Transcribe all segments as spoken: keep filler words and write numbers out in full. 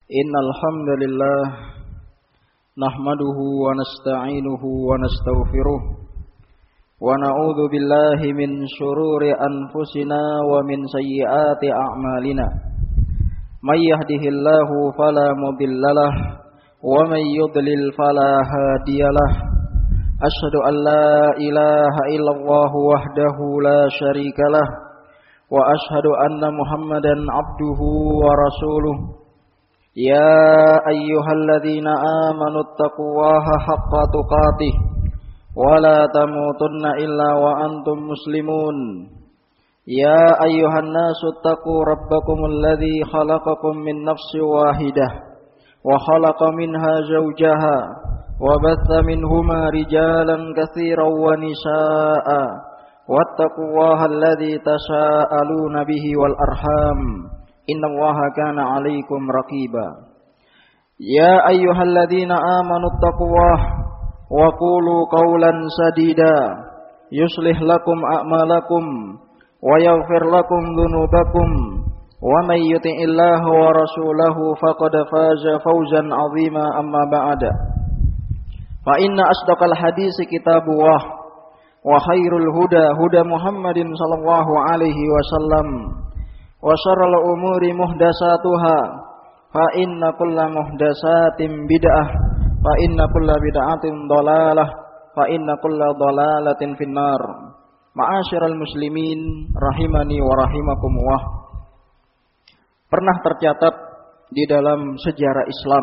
Innal hamdalillah nahmaduhu wa nasta'inuhu wa nastaghfiruh wa na'udzu billahi min shururi anfusina wa min sayyiati a'malina. May yahdihillahu fala mudhillalah wa may yudlil fala hadiyalah. Asyhadu an la ilaha illallah wahdahu la syarikalah wa asyhadu anna Muhammadan abduhu wa rasuluh. Ya ayyuhalladzina amanu taqullaha haqqa tuqatih wa la tamutunna illa wa antum muslimun. Ya ayyuhan nasu taqu rabbakumul ladzi khalaqakum min nafsin wahidah wa khalaqa minha zawjaha wa batha minhuma rijalan katsiran wa nisaa'a wattaqullaha alladzi tasaaluna bihi wal arham. Innallaha kana 'alaikum raqiba. Ya ayyuhalladzina amanu taqullaha wa qulu qawlan sadida yuslih lakum a'malakum wa yaghfir lakum dhunubakum wa may yuti'illaha wa rasulahu faqad faza fawzan 'azima amma ba'da. Fa inna asdaqal hadisi kitabullah wa khairul huda huda Muhammadin sallallahu alaihi wasallam wa syarrul umuri muhdatsatuha fa inna kulla muhdatsatin bid'ah fa inna kulla bid'atin dhalalah fa inna kulla dhalalatin finnar. Ma'asyiral muslimin rahimani wa rahimakumullah. Pernah tercatat di dalam sejarah Islam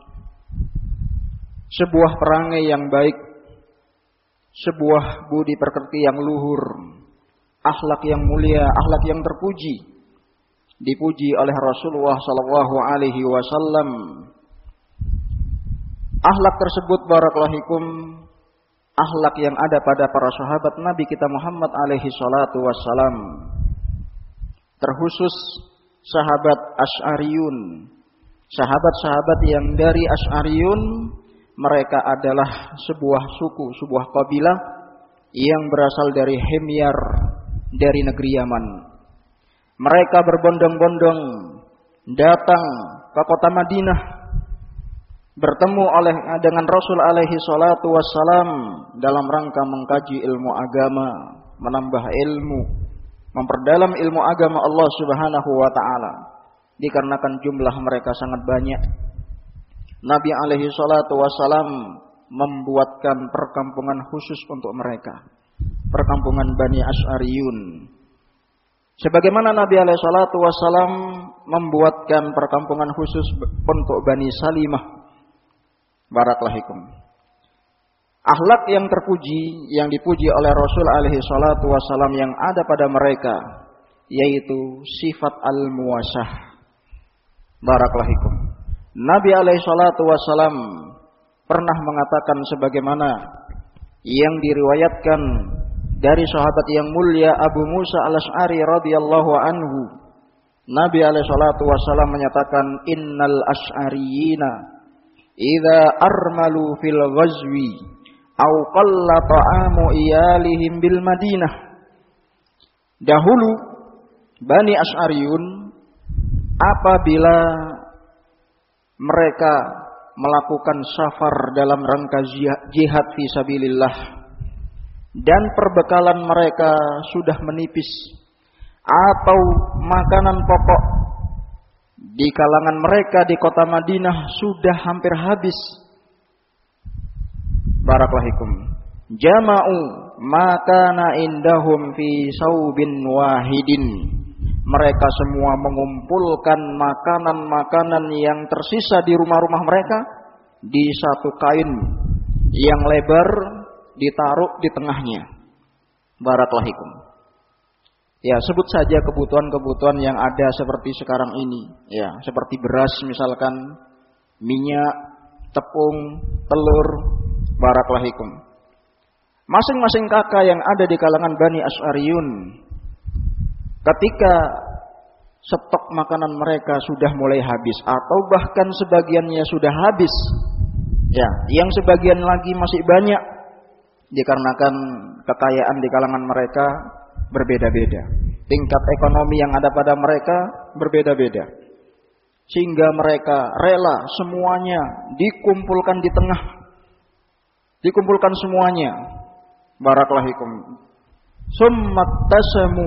sebuah perangai yang baik, sebuah budi pekerti yang luhur, akhlak yang mulia, akhlak yang terpuji, dipuji oleh Rasulullah sallallahu alaihi wasallam. Akhlak tersebut barakallahu akhlak yang ada pada para sahabat Nabi kita Muhammad alaihi salatu wassalam. Terkhusus sahabat Asy'ariyun. Sahabat-sahabat yang dari Asy'ariyun, mereka adalah sebuah suku, sebuah kabilah yang berasal dari Himyar, dari negeri Yaman. Mereka berbondong-bondong datang ke kota Madinah, bertemu oleh dengan Rasul alaihi salatu wassalam dalam rangka mengkaji ilmu agama, menambah ilmu, memperdalam ilmu agama Allah Subhanahu wa taala. Dikarenakan jumlah mereka sangat banyak, Nabi alaihi salatu wassalam membuatkan perkampungan khusus untuk mereka, perkampungan Bani Asy'ariyun. Sebagaimana Nabi alaihi salatu wassalam membuatkan perkampungan khusus untuk Bani Salimah. Barakallahu. Akhlak yang terpuji, yang dipuji oleh Rasul alaihi salatu wassalam yang ada pada mereka, yaitu sifat al-muwasah. Barakallahu. Nabi alaihi salatu wassalam pernah mengatakan sebagaimana yang diriwayatkan dari sahabat yang mulia Abu Musa al-Asy'ari radhiyallahu anhu. Nabi alaihi salatu wasallam menyatakan, innal asy'ariyina idza armalu fil ghazwi aw qalla ta'amu iyalihim bil Madinah. Dahulu Bani Asy'ariyun apabila mereka melakukan safar dalam rangka jihad fi sabilillah dan perbekalan mereka sudah menipis atau makanan pokok di kalangan mereka di kota Madinah sudah hampir habis. Barakallahu. Jama'u makana indahum fi saubin wahidin. Mereka semua mengumpulkan makanan-makanan yang tersisa di rumah-rumah mereka di satu kain yang lebar, ditaruh di tengahnya. Barakallahu. Ya, sebut saja kebutuhan-kebutuhan yang ada seperti sekarang ini. Ya, seperti beras misalkan, minyak, tepung, telur. Barakallahu. Masing-masing kakak yang ada di kalangan Bani Asy'ariyun, ketika stok makanan mereka sudah mulai habis atau bahkan sebagiannya sudah habis, ya, yang sebagian lagi masih banyak, dikarenakan kekayaan di kalangan mereka berbeda-beda. Tingkat ekonomi yang ada pada mereka berbeda-beda. sehingga mereka rela semuanya dikumpulkan di tengah, dikumpulkan semuanya. Barakallahu. Summa tasamu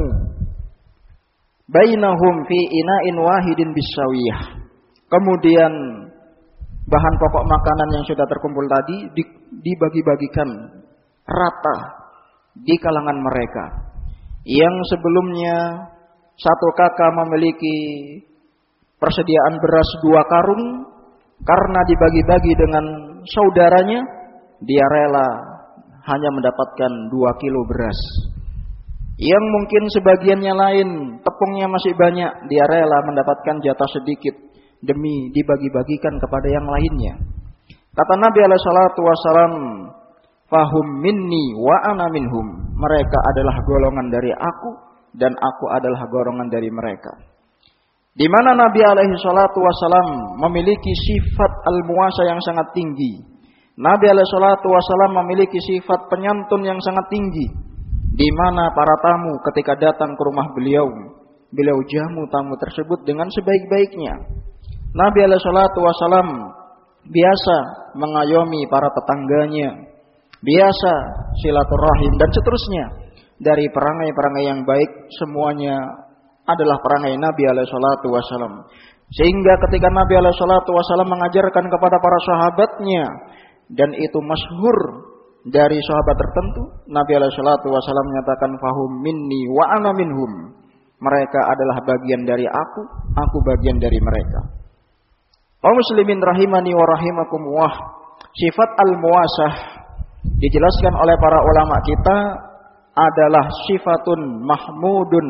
bainahum fi ina'in wahidin bisawiyah. Kemudian bahan pokok makanan yang sudah terkumpul tadi dibagi-bagikan rata di kalangan mereka. Yang sebelumnya satu kakak memiliki persediaan beras dua karung, karena dibagi-bagi dengan saudaranya, dia rela hanya mendapatkan dua kilo beras. Yang mungkin sebagiannya lain, tepungnya masih banyak, dia rela mendapatkan jatah sedikit demi dibagi-bagikan kepada yang lainnya. Kata Nabi alaihi salatu wasalam, fahum minni wa ana minhum. Mereka adalah golongan dari aku dan aku adalah golongan dari mereka. Di mana Nabi alaihi salatu wasalam memiliki sifat al-muwasa yang sangat tinggi. Nabi alaihi salatu wasalam memiliki sifat penyantun yang sangat tinggi. Di mana para tamu ketika datang ke rumah beliau, beliau jamu tamu tersebut dengan sebaik-baiknya. Nabi alaihi salatu wasalam biasa mengayomi para tetangganya, biasa silaturahim dan seterusnya. Dari perangai-perangai yang baik semuanya adalah perangai Nabi alaihi salatu wasalam. Sehingga ketika Nabi alaihi salatu wasalam mengajarkan kepada para sahabatnya, dan itu masyhur dari sahabat tertentu, Nabi alaihi salatu wasalam menyatakan fahum minni wa ana minhum. Mereka adalah bagian dari aku, aku bagian dari mereka. Kaum muslimin rahimani wa rahimakumullah. Sifat al-muwasah dijelaskan oleh para ulama kita adalah sifatun mahmudun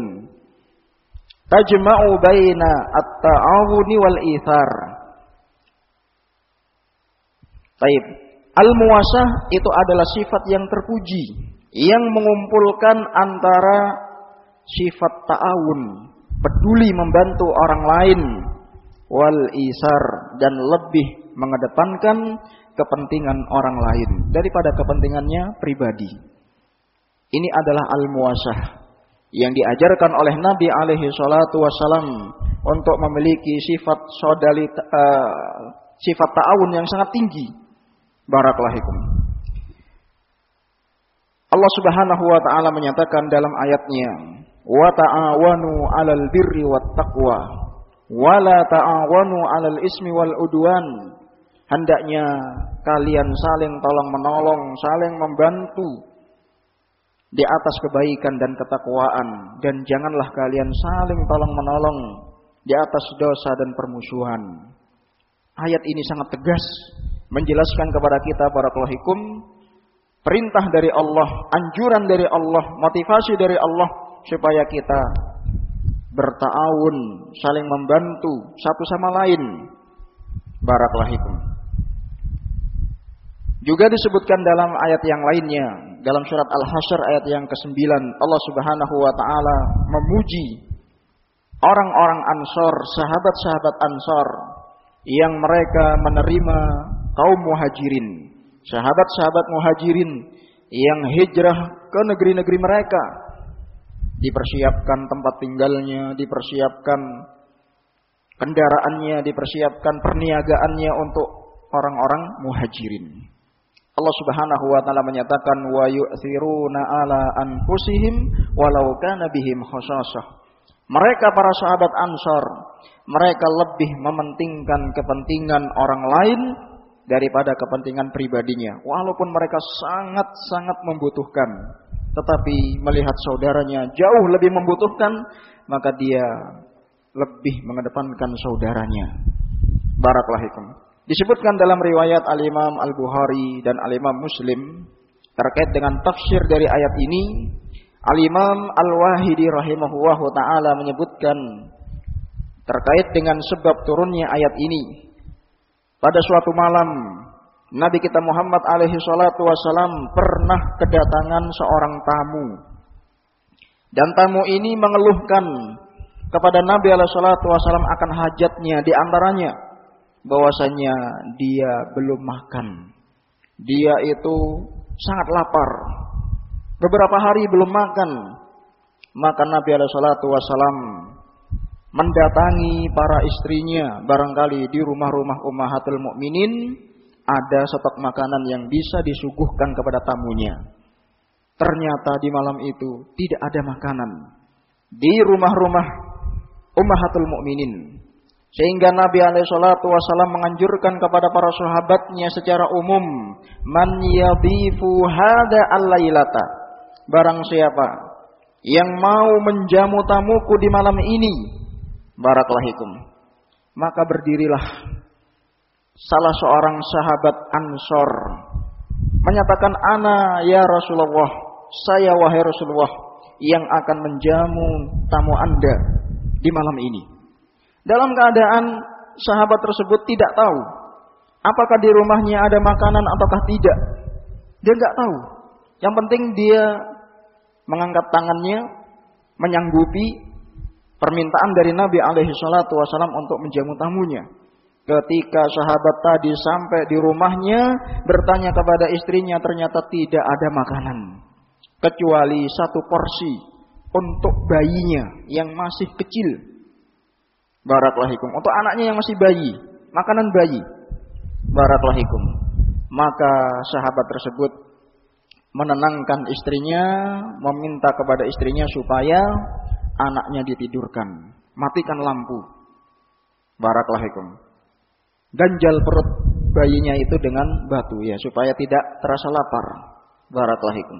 tajma'u baina at-ta'awuni wal ithar. Baik. Al-muwasah itu adalah sifat yang terpuji, yang mengumpulkan antara sifat ta'awun, peduli membantu orang lain, wal isar, dan lebih mengedepankan kepentingan orang lain daripada kepentingannya pribadi. Ini adalah al-muwasah yang diajarkan oleh Nabi alaihi salatu wasalam untuk memiliki sifat sodali, uh, sifat ta'awun yang sangat tinggi. Barakallahu. Allah Subhanahu wa taala menyatakan dalam ayatnya, "Wa ta'awanu 'alal birri wat taqwa, wa la ta'awanu 'alal ismi wal udwan." Hendaknya kalian saling tolong-menolong, saling membantu di atas kebaikan dan ketakwaan, dan janganlah kalian saling tolong-menolong di atas dosa dan permusuhan. Ayat ini sangat tegas menjelaskan kepada kita barakallahu fikum, perintah dari Allah, anjuran dari Allah, motivasi dari Allah supaya kita berta'awun, saling membantu satu sama lain. Barakallahu fikum. Juga disebutkan dalam ayat yang lainnya, dalam surat Al-Hasyr ayat yang kesembilan, Allah Subhanahu wa taala memuji orang-orang Ansor, sahabat-sahabat Ansor yang mereka menerima kaum muhajirin, sahabat-sahabat muhajirin yang hijrah ke negeri-negeri mereka, dipersiapkan tempat tinggalnya, dipersiapkan kendaraannya, dipersiapkan perniagaannya untuk orang-orang muhajirin. Allah Subhanahu wa taala menyatakan wa yu'thiruna ala anfusihim walau kana bihim khasasah. Mereka para sahabat Ansar, mereka lebih mementingkan kepentingan orang lain daripada kepentingan pribadinya. Walaupun mereka sangat-sangat membutuhkan, tetapi melihat saudaranya jauh lebih membutuhkan, maka dia lebih mengedepankan saudaranya. Barakallahu fikum. Disebutkan dalam riwayat Al-Imam Al-Bukhari dan Al-Imam Muslim terkait dengan tafsir dari ayat ini, Al-Imam Al-Wahidi rahimahullahu ta'ala menyebutkan terkait dengan sebab turunnya ayat ini. Pada suatu malam, Nabi kita Muhammad alaihi salatu wasalam pernah kedatangan seorang tamu. Dan tamu ini mengeluhkan kepada Nabi alaihi salatu wasalam akan hajatnya, di antaranya bahwasanya dia belum makan. Dia itu sangat lapar. Beberapa hari belum makan. Maka Nabi alaihi salatu wasalam mendatangi para istrinya, barangkali di rumah-rumah ummahatul mukminin ada stok makanan yang bisa disuguhkan kepada tamunya. Ternyata di malam itu tidak ada makanan di rumah-rumah ummahatul mukminin. Sehingga Nabi alaihi salatu wasallam menganjurkan kepada para sahabatnya secara umum, man yadhifu hada al-lailata. Barang siapa yang mau menjamu tamuku di malam ini, barakallahu, maka berdirilah salah seorang sahabat Ansor menyatakan, ana ya Rasulullah, saya wahai Rasulullah yang akan menjamu tamu Anda di malam ini. Dalam keadaan sahabat tersebut tidak tahu apakah di rumahnya ada makanan ataukah tidak. Dia enggak tahu. Yang penting dia mengangkat tangannya menyanggupi permintaan dari Nabi alaihi salatu wasallam untuk menjamu tamunya. Ketika sahabat tadi sampai di rumahnya, bertanya kepada istrinya, ternyata tidak ada makanan kecuali satu porsi untuk bayinya yang masih kecil. Barakallahu, untuk anaknya yang masih bayi, makanan bayi. Barakallahu. Maka sahabat tersebut menenangkan istrinya, meminta kepada istrinya supaya anaknya ditidurkan, matikan lampu. Barakallahu. Ganjal perut bayinya itu dengan batu ya, supaya tidak terasa lapar. Barakallahu.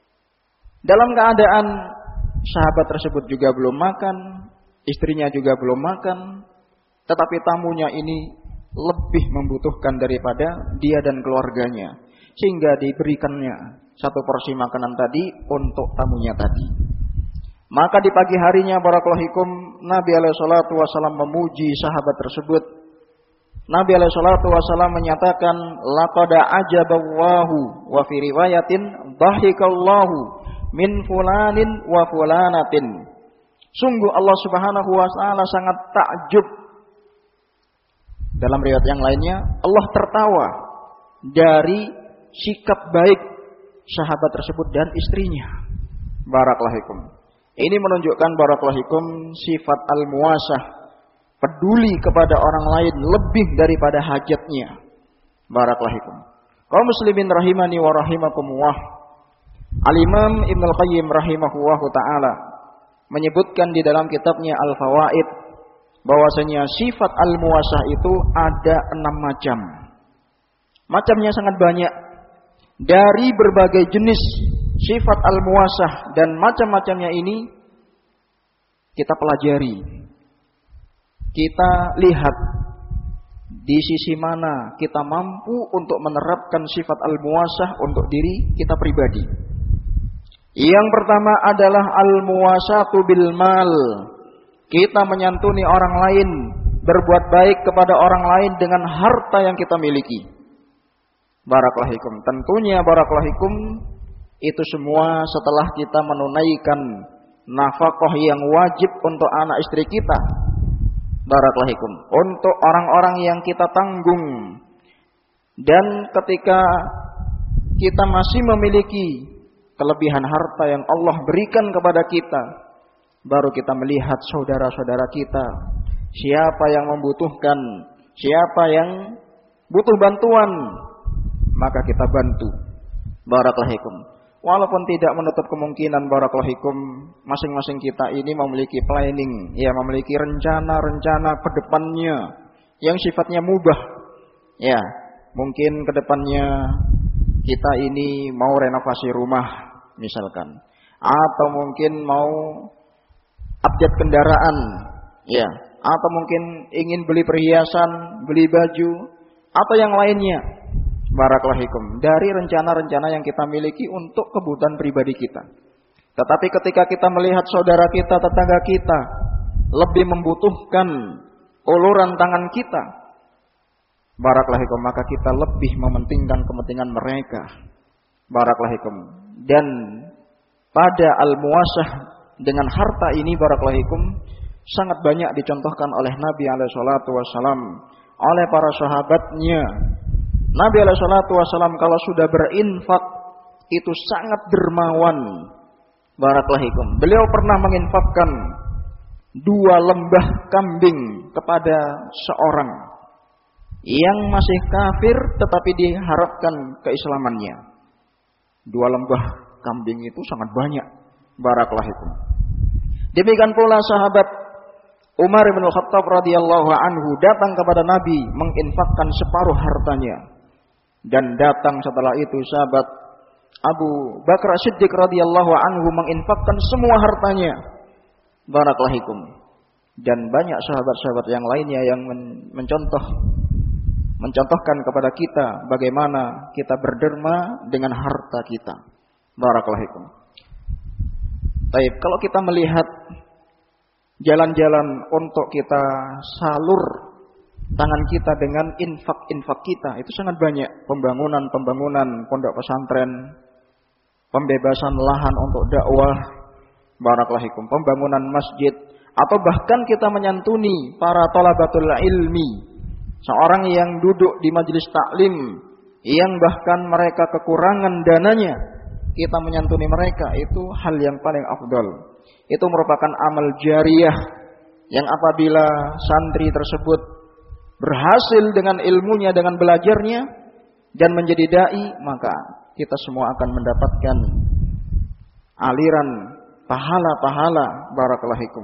Dalam keadaan sahabat tersebut juga belum makan, istrinya juga belum makan, tetapi tamunya ini lebih membutuhkan daripada dia dan keluarganya, sehingga diberikannya satu porsi makanan tadi untuk tamunya tadi. Maka di pagi harinya, barakallahu, Nabi alaihi salatu wasallam memuji sahabat tersebut. Nabi alaihi salatu wasallam menyatakan, laqad ajaballahu wa fi riwayatin dhahikallahu min fulanin wa fulanatin. Sungguh Allah Subhanahu wa taala sangat takjub. Dalam riwayat yang lainnya, Allah tertawa dari sikap baik sahabat tersebut dan istrinya. Barakallahu. Ini menunjukkan barakallahu sifat al-muwasah, peduli kepada orang lain lebih daripada hajatnya. Barakallahu. Kaum muslimin rahimani wa rahimakumullah. Al-Imam Ibnu Qayyim rahimahullahu taala menyebutkan di dalam kitabnya Al-Fawaid bahwasanya sifat al-muwasah itu ada enam macam. Macamnya sangat banyak. Dari berbagai jenis sifat al-muwasah dan macam-macamnya ini kita pelajari. Kita lihat di sisi mana kita mampu untuk menerapkan sifat al-muwasah untuk diri kita pribadi. Yang pertama adalah al-muwasatu bil mal. Kita menyantuni orang lain, berbuat baik kepada orang lain dengan harta yang kita miliki. Barakallahu. Tentunya barakallahu itu semua setelah kita menunaikan nafkah yang wajib untuk anak istri kita. Barakallahu. Untuk orang-orang yang kita tanggung. Dan ketika kita masih memiliki kelebihan harta yang Allah berikan kepada kita, baru kita melihat saudara-saudara kita, siapa yang membutuhkan, siapa yang butuh bantuan, maka kita bantu. Barakallahu. Walaupun tidak menutup kemungkinan barakallahu masing-masing kita ini memiliki planning, ya, memiliki rencana-rencana ke depannya yang sifatnya mubah. Ya, mungkin ke depannya kita ini mau renovasi rumah misalkan, atau mungkin mau update kendaraan, ya, atau mungkin ingin beli perhiasan, beli baju, atau yang lainnya. Barakallahu dari rencana-rencana yang kita miliki untuk kebutuhan pribadi kita. Tetapi ketika kita melihat saudara kita, tetangga kita lebih membutuhkan uluran tangan kita, barakallahu, maka kita lebih mementingkan kepentingan mereka. Barakallahu. Dan pada al-muwasah dengan harta ini barakallahu sangat banyak dicontohkan oleh Nabi alaihi salatu wasallam, oleh para sahabatnya. Nabi alaihi salatu wasallam kalau sudah berinfak itu sangat dermawan. Barakallahu. Beliau pernah menginfakkan dua lembah kambing kepada seorang yang masih kafir tetapi diharapkan keislamannya. Dua lembah kambing itu sangat banyak. Barakallahu fikum. Demikian pula sahabat Umar bin Khattab radhiyallahu anhu datang kepada Nabi menginfakkan separuh hartanya. Dan datang setelah itu sahabat Abu Bakar Siddiq radhiyallahu anhu menginfakkan semua hartanya. Barakallahu fikum. Dan banyak sahabat-sahabat yang lainnya yang mencontoh mencontohkan kepada kita bagaimana kita berderma dengan harta kita. Barakallahu fikum. Baik, kalau kita melihat jalan-jalan untuk kita salur tangan kita dengan infak-infak kita, itu sangat banyak. Pembangunan-pembangunan pondok pesantren, pembebasan lahan untuk dakwah, barakallahu fikum, pembangunan masjid, atau bahkan kita menyantuni para thalabatul ilmi, seorang yang duduk di majelis taklim, yang bahkan mereka kekurangan dananya, kita menyantuni mereka, itu hal yang paling afdal. Itu merupakan amal jariyah yang apabila santri tersebut berhasil dengan ilmunya, dengan belajarnya dan menjadi dai, maka kita semua akan mendapatkan aliran pahala-pahala. Barakallahu fikum.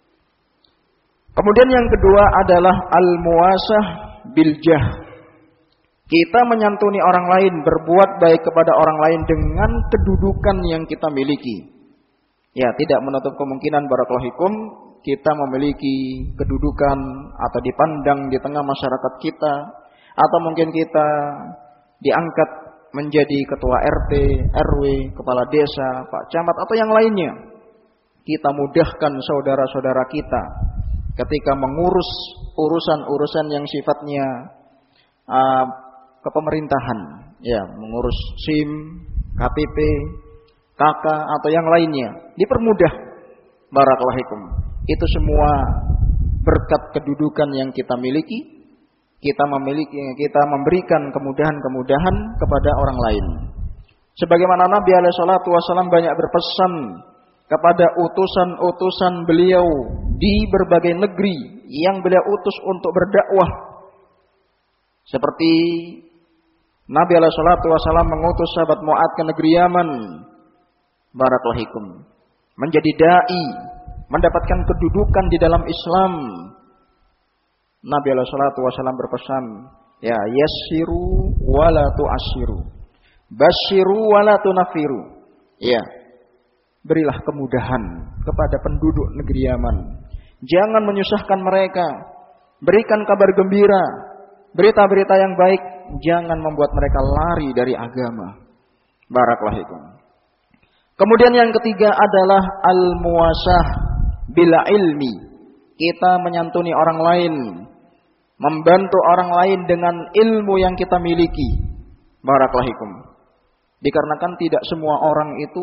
Kemudian yang kedua adalah al-muwasah bil jah. Kita menyantuni orang lain, berbuat baik kepada orang lain dengan kedudukan yang kita miliki. Ya, tidak menutup kemungkinan barakallahu fikum kita memiliki kedudukan atau dipandang di tengah masyarakat kita, atau mungkin kita diangkat menjadi ketua R T, R W, kepala desa, Pak Camat atau yang lainnya. Kita mudahkan saudara-saudara kita ketika mengurus urusan-urusan yang sifatnya uh, kepemerintahan, ya, mengurus SIM, K T P, K K atau yang lainnya, dipermudah. Barakallahu fikum. Itu semua berkat kedudukan yang kita miliki, kita memiliki, kita memberikan kemudahan-kemudahan kepada orang lain. Sebagaimana Nabi alaihi salatu wasallam banyak berpesan kepada utusan-utusan beliau di berbagai negeri yang beliau utus untuk berdakwah. Seperti Nabi alaihi salatu wasallam mengutus sahabat Mu'ad ke negeri Yaman, barakallahu fikum, menjadi dai, mendapatkan kedudukan di dalam Islam. Nabi alaihi salatu wasallam berpesan, ya, yassiru wala tu'assiru, basyiru wala tunafiru. Ya, berilah kemudahan kepada penduduk negeri Yaman. Jangan menyusahkan mereka. Berikan kabar gembira, berita-berita yang baik. Jangan membuat mereka lari dari agama. Barakallahu fikum. Kemudian yang ketiga adalah al-muwasah bila ilmi. Kita menyantuni orang lain, membantu orang lain dengan ilmu yang kita miliki. Barakallahu fikum. Dikarenakan tidak semua orang itu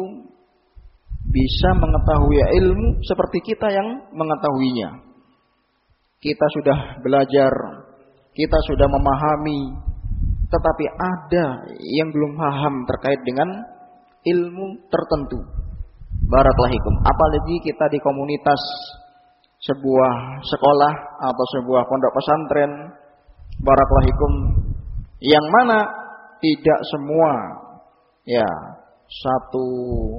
bisa mengetahui ilmu seperti kita yang mengetahuinya. Kita sudah belajar, kita sudah memahami, tetapi ada yang belum paham terkait dengan ilmu tertentu. Barakallahu fikum. Apalagi kita di komunitas sebuah sekolah atau sebuah pondok pesantren, barakallahu fikum, yang mana tidak semua, ya, satu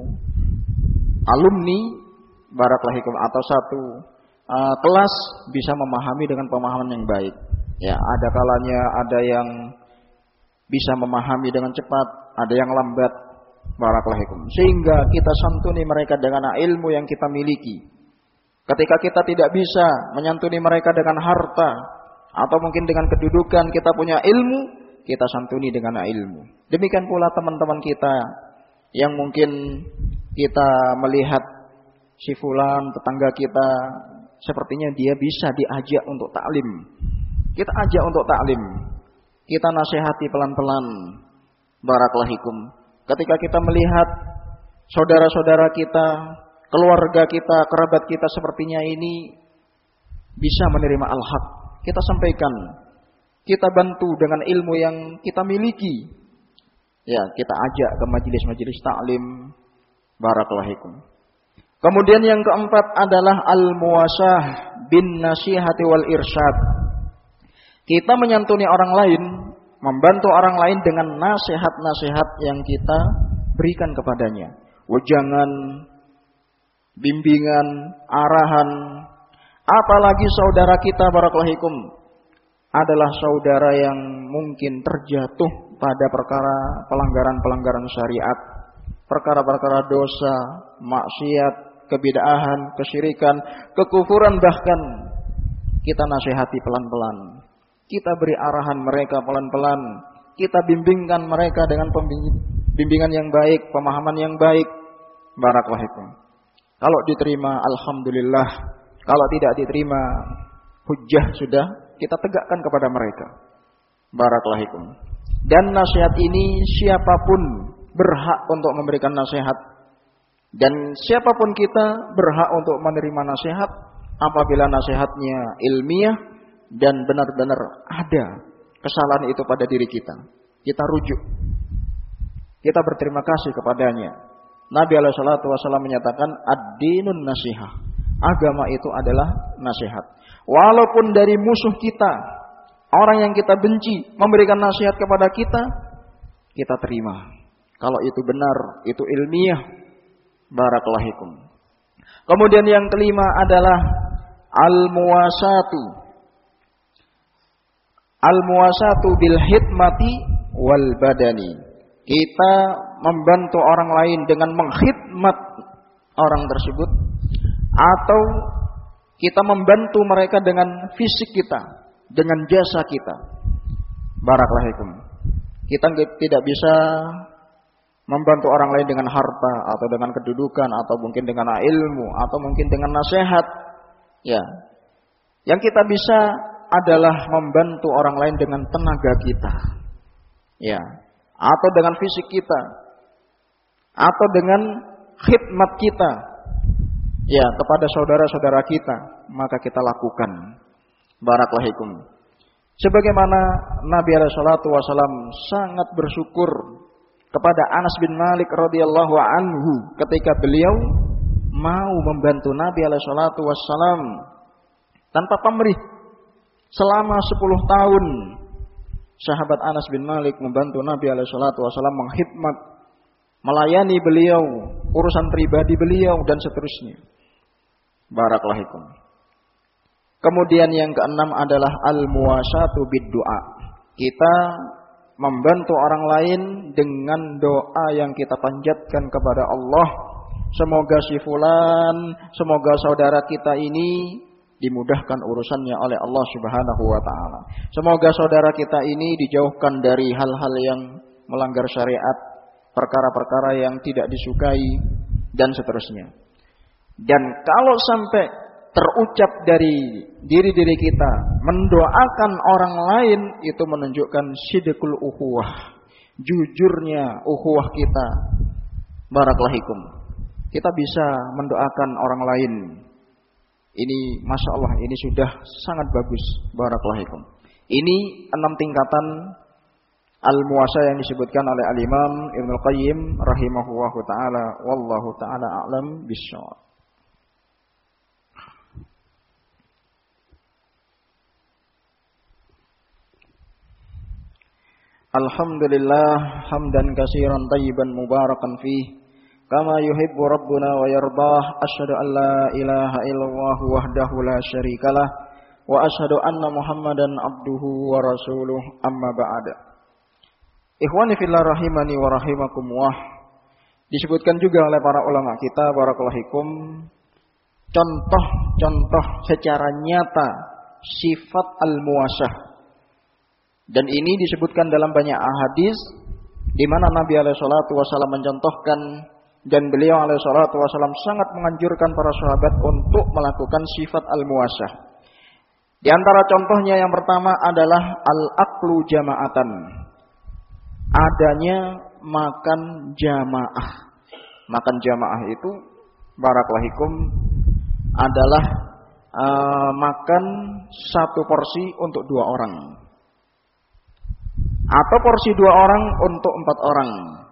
alumni, barakallahu fikum, atau satu uh, kelas bisa memahami dengan pemahaman yang baik. Ya, ada kalanya ada yang bisa memahami dengan cepat, ada yang lambat, barakallahu fikum. Sehingga kita santuni mereka dengan ilmu yang kita miliki. Ketika kita tidak bisa menyantuni mereka dengan harta atau mungkin dengan kedudukan, kita punya ilmu, kita santuni dengan ilmu. Demikian pula teman-teman kita yang mungkin kita melihat si fulan tetangga kita, sepertinya dia bisa diajak untuk taklim. Kita ajak untuk taklim. Kita nasihati pelan-pelan. Barakallahu fikum. Ketika kita melihat saudara-saudara kita, keluarga kita, kerabat kita sepertinya ini bisa menerima al-haq, kita sampaikan. Kita bantu dengan ilmu yang kita miliki. Ya, kita ajak ke majelis-majelis taklim. Barakallahu fikum. Kemudian yang keempat adalah al-muwasah bin nasihati wal irsyad. Kita menyantuni orang lain, membantu orang lain dengan nasihat-nasihat yang kita berikan kepadanya. Wejangan, bimbingan, arahan. Apalagi saudara kita barakallahu fikum adalah saudara yang mungkin terjatuh pada perkara pelanggaran-pelanggaran syariat, perkara-perkara dosa, maksiat, kebid'ahan, kesyirikan, kekufuran, bahkan kita nasihati pelan-pelan. Kita beri arahan mereka pelan-pelan. Kita bimbingkan mereka dengan bimbingan yang baik, pemahaman yang baik. Barakallahu fikum. Kalau diterima, alhamdulillah. Kalau tidak diterima, hujjah sudah kita tegakkan kepada mereka. Barakallahu fikum. Dan nasihat ini siapapun berhak untuk memberikan nasihat. Dan siapapun kita berhak untuk menerima nasihat apabila nasihatnya ilmiah dan benar-benar ada kesalahan itu pada diri kita. Kita rujuk. Kita berterima kasih kepadanya. Nabi alaihi salatu wasallam menyatakan ad-dinun nasihah. Agama itu adalah nasihat. Walaupun dari musuh kita, orang yang kita benci memberikan nasihat kepada kita, kita terima. Kalau itu benar, itu ilmiah. Barakallahu fikum. Kemudian yang kelima adalah al-muwasatu. Al-muwasatu bil hikmati wal badani. Kita membantu orang lain dengan mengkhidmat orang tersebut, atau kita membantu mereka dengan fisik kita, dengan jasa kita. Barakallahu fikum. Kita tidak bisa membantu orang lain dengan harta atau dengan kedudukan atau mungkin dengan ilmu atau mungkin dengan nasihat. Ya. Yang kita bisa adalah membantu orang lain dengan tenaga kita. Ya. Atau dengan fisik kita. Atau dengan khidmat kita. Ya, kepada saudara-saudara kita, maka kita lakukan. Barakallahu fikum. Sebagaimana Nabi alaihi salatu wasallam sangat bersyukur kepada Anas bin Malik radhiyallahu anhu ketika beliau mau membantu Nabi alaihi salatu wasallam tanpa pamrih selama sepuluh tahun. Sahabat Anas bin Malik membantu Nabi alaihi salatu wasallam mengkhidmat, melayani beliau, urusan pribadi beliau dan seterusnya. Barakallahu fikum. Kemudian yang keenam adalah al-muwasatu bid-du'a. Kita membantu orang lain dengan doa yang kita panjatkan kepada Allah. Semoga si fulan, semoga saudara kita ini dimudahkan urusannya oleh Allah Subhanahu wa taala. Semoga saudara kita ini dijauhkan dari hal-hal yang melanggar syariat, perkara-perkara yang tidak disukai dan seterusnya. Dan kalau sampai terucap dari diri-diri kita mendoakan orang lain, itu menunjukkan sidqul ukhuwah, jujurnya ukhuwah kita. Barakallahu fikum. Kita bisa mendoakan orang lain. Ini Masya Allah, ini sudah sangat bagus. Barakallahu fikum. Ini enam tingkatan al-muwasa yang disebutkan oleh al-Imam Ibnul Qayyim rahimahullahu taala. Wallahu taala a'lam bishawab. Alhamdulillah hamdan katsiran tayyiban mubarakan fih kama yuhibbu rabbuna wa yardah. Asyhadu an la ilaha illallah wahdahu la syarikalah wa asyhadu anna Muhammadan abduhu wa rasuluh, amma ba'da. Ikhwani fillah rahimani wa rahimakumullah. Disebutkan juga oleh para ulama kita barakallahu fikum contoh-contoh secara nyata sifat al-muwasah. Dan ini disebutkan dalam banyak hadis di mana Nabi alaihi salatu wasallam mencontohkan, dan beliau alaihi salatu wasallam sangat menganjurkan para sahabat untuk melakukan sifat al-muwasah. Di antara contohnya yang pertama adalah al-aklu jama'atan. Adanya makan jamaah. Makan jamaah itu barakallahu fikum adalah uh, makan satu porsi untuk dua orang. Atau porsi dua orang untuk empat orang.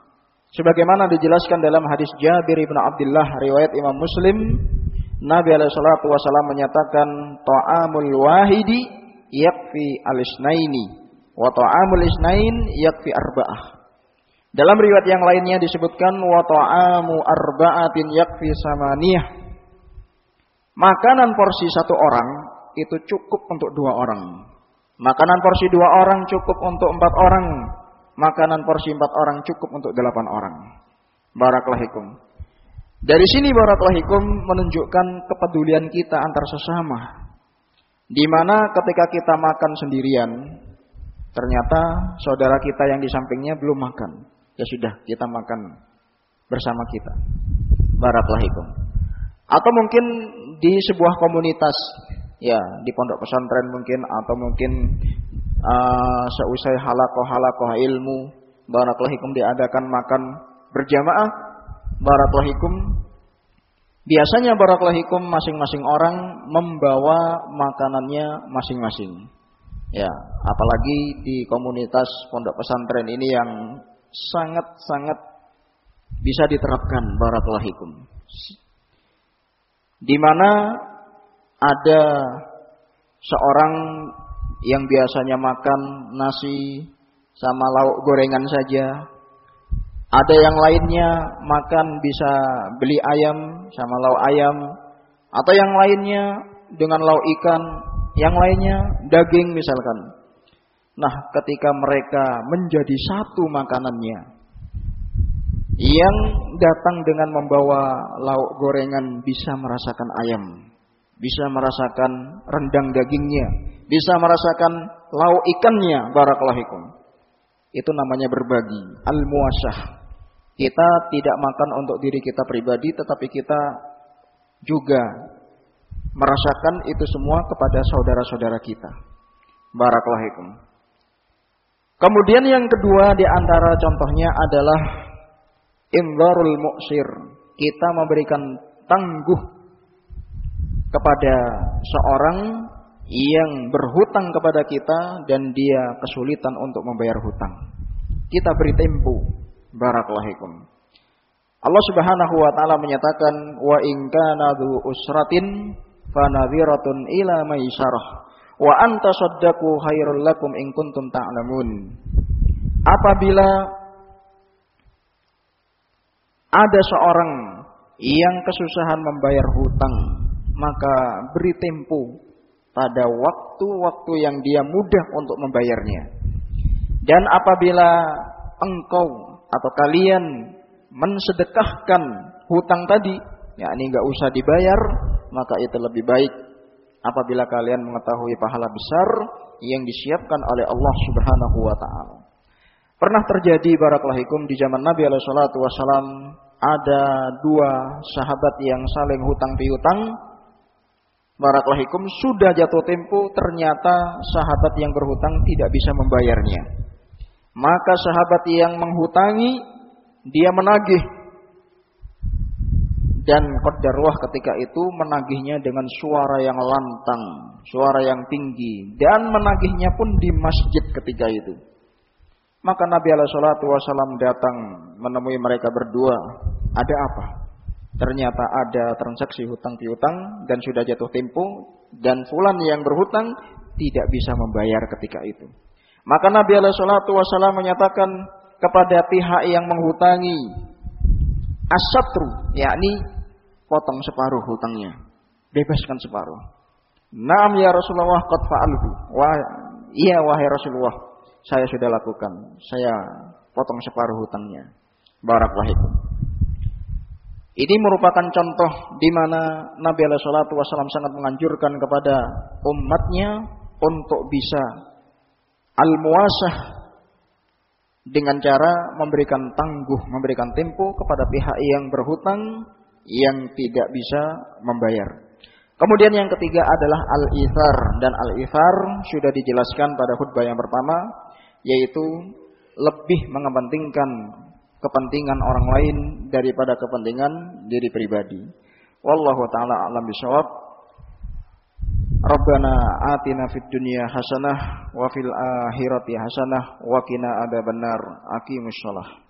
Sebagaimana dijelaskan dalam hadis Jabir bin Abdullah riwayat Imam Muslim, Nabi alaihi salatu wasallam menyatakan ta'amul wahidi yakfi al-isnaini wa ta'amul isnain yakfi arba'ah. Dalam riwayat yang lainnya disebutkan wa ta'amu arba'atin yakfi samaniyah. Makanan porsi satu orang itu cukup untuk dua orang. Makanan porsi dua orang cukup untuk empat orang. Makanan porsi empat orang cukup untuk delapan orang. Barakallahu. Dari sini barakallahu menunjukkan kepedulian kita antar sesama. Di mana ketika kita makan sendirian, ternyata saudara kita yang di sampingnya belum makan. Ya sudah, kita makan bersama kita. Barakallahu. Atau mungkin di sebuah komunitas, ya di pondok pesantren mungkin, atau mungkin uh, seusai halakoh-halakoh ilmu, barakallahu diadakan makan berjamaah. Barakallahu. Biasanya barakallahu masing-masing orang membawa makanannya masing-masing. Ya, apalagi di komunitas pondok pesantren ini yang sangat-sangat bisa diterapkan barakallahu. Di mana ada seorang yang biasanya makan nasi sama lauk gorengan saja. Ada yang lainnya makan bisa beli ayam sama lauk ayam. Atau yang lainnya dengan lauk ikan. Yang lainnya daging misalkan. Nah, ketika mereka menjadi satu makanannya, yang datang dengan membawa lauk gorengan bisa merasakan ayam, bisa merasakan rendang dagingnya, bisa merasakan lauk ikannya, barakallahu. Itu namanya berbagi, al-muwasyah. Kita tidak makan untuk diri kita pribadi, tetapi kita juga merasakan itu semua kepada saudara-saudara kita. Barakallahu. Kemudian yang kedua di antara contohnya adalah indharul mu'sir. Kita memberikan tangguh kepada seorang yang berhutang kepada kita dan dia kesulitan untuk membayar hutang. Kita beri tempo. Barakallahu. Allah Subhanahu wa taala menyatakan wa in kana dzu usratin fanadhiratun ila maisarah wa anta saddaqu khairul lakum in kuntum ta'lamun. Apabila ada seorang yang kesusahan membayar hutang, maka beri tempo pada waktu-waktu yang dia mudah untuk membayarnya. Dan apabila engkau atau kalian mensedekahkan hutang tadi, yakni enggak usah dibayar, maka itu lebih baik apabila kalian mengetahui pahala besar yang disiapkan oleh Allah Subhanahu wa taala. Pernah terjadi barakallahu di zaman Nabi alaihi salatu wasallam, ada dua sahabat yang saling hutang piutang. Barakallahu sudah jatuh tempo, ternyata sahabat yang berhutang tidak bisa membayarnya. Maka sahabat yang menghutangi dia menagih. Dan qadarullah ketika itu menagihnya dengan suara yang lantang, suara yang tinggi, dan menagihnya pun di masjid ketika itu. Maka Nabi alaihi salatu wasallam datang menemui mereka berdua. Ada apa? Ternyata ada transaksi hutang piutang dan sudah jatuh tempo, dan fulan yang berhutang tidak bisa membayar ketika itu. Maka Nabi alaihi salatu wasallam menyatakan kepada pihak yang menghutangi, as-satru, yakni potong separuh hutangnya, bebaskan separuh. Naam ya Rasulullah, qad fa'altu. Wah, iya wahai Rasulullah, saya sudah lakukan. Saya potong separuh hutangnya. Barakallahu. Ini merupakan contoh di mana Nabi alaihi salatu wasallam sangat menganjurkan kepada umatnya untuk bisa al-muwasah dengan cara memberikan tangguh, memberikan tempo kepada pihak yang berhutang yang tidak bisa membayar. Kemudian yang ketiga adalah al-ithar, dan al-ithar sudah dijelaskan pada khutbah yang pertama, yaitu lebih mengepentingkan kepentingan orang lain daripada kepentingan diri pribadi. Wallahu taala a'lam bishawab. Rabbana atina fid dunya hasanah wa fil akhirati hasanah wa qina adzabannar. Aqimus shalah.